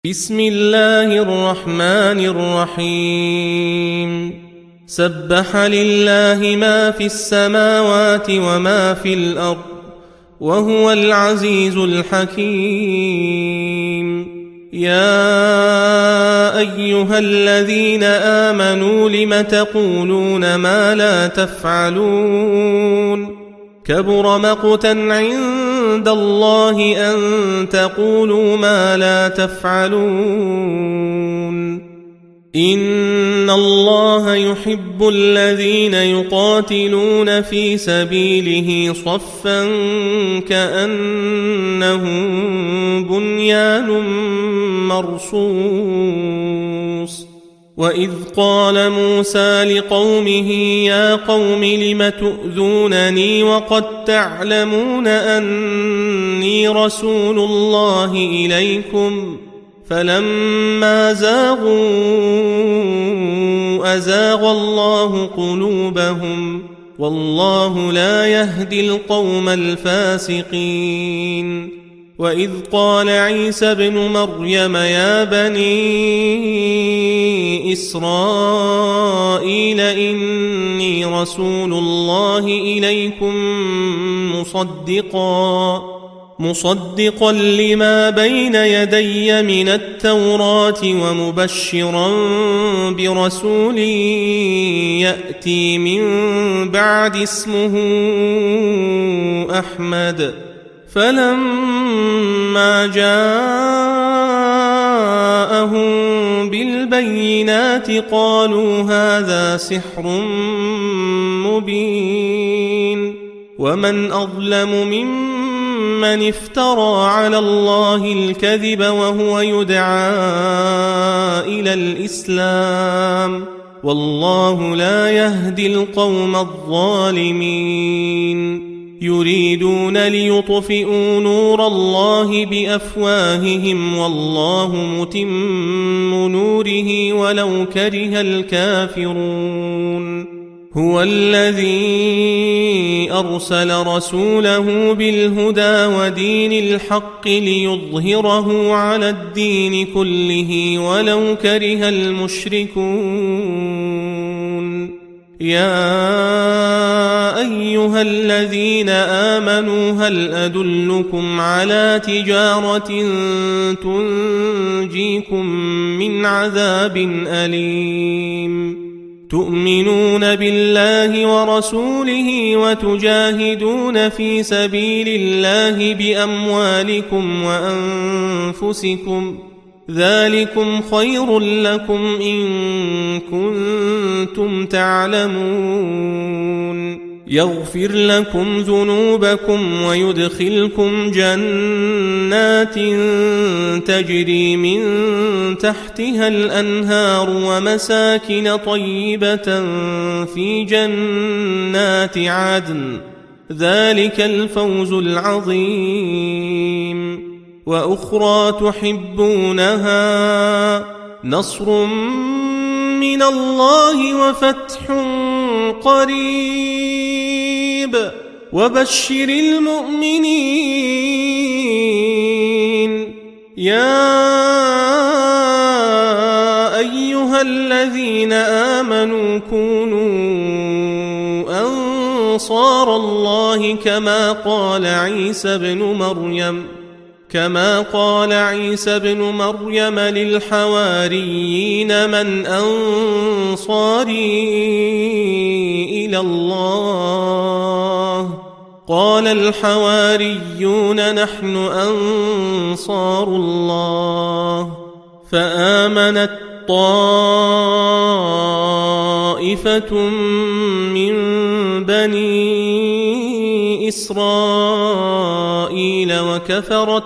بسم الله الرحمن الرحيم سبح لله ما في السماوات وما في الأرض وهو العزيز الحكيم يا أيها الذين آمنوا لم تقولون ما لا تفعلون كبر مقتا عند الله أن تقولوا ما لا تفعلون إن الله يحب الذين يقاتلون في سبيله صفا كأنهم بنيان مرصوص وإذ قال موسى لقومه يا قوم لم تؤذونني وقد تعلمون أني رسول الله إليكم فلما زاغوا أزاغ الله قلوبهم والله لا يهدي القوم الفاسقين وإذ قال عيسى ابن مريم يا بني إسرائيل إني رسول الله إليكم مصدقا لما بين يدي من التوراة ومبشرا برسول يأتي من بعد اسمه أحمد فلما جاءهم بالبينات قالوا هذا سحر مبين ومن أظلم ممن افترى على الله الكذب وهو يدعى إلى الإسلام والله لا يهدي القوم الظالمين يريدون ليطفئوا نور الله بأفواههم والله متم نوره ولو كره الكافرون هو الذي أرسل رسوله بالهدى ودين الحق ليظهره على الدين كله ولو كره المشركون يا أيها الذين آمنوا هل أدلكم على تجارة تنجيكم من عذاب أليم تؤمنون بالله ورسوله وتجاهدون في سبيل الله بأموالكم وأنفسكم ذلكم خير لكم إن كنتم تعلمون يغفر لكم ذنوبكم ويدخلكم جنات تجري من تحتها الأنهار ومساكن طيبة في جنات عدن ذلك الفوز العظيم وأخرى تحبونها نصر من الله وفتح قريب وبشر المؤمنين يا أيها الذين آمنوا كونوا أنصار الله كما قال عيسى بن مريم للحواريين من أنصاري إلى الله قال الحواريون نحن أنصار الله فآمنت طائفة من بني إسرائيل وكفرت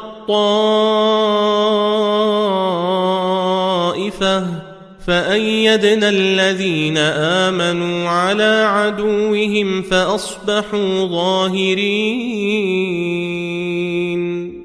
طائفة فأيدنا الذين آمنوا على عدوهم فأصبحوا ظاهرين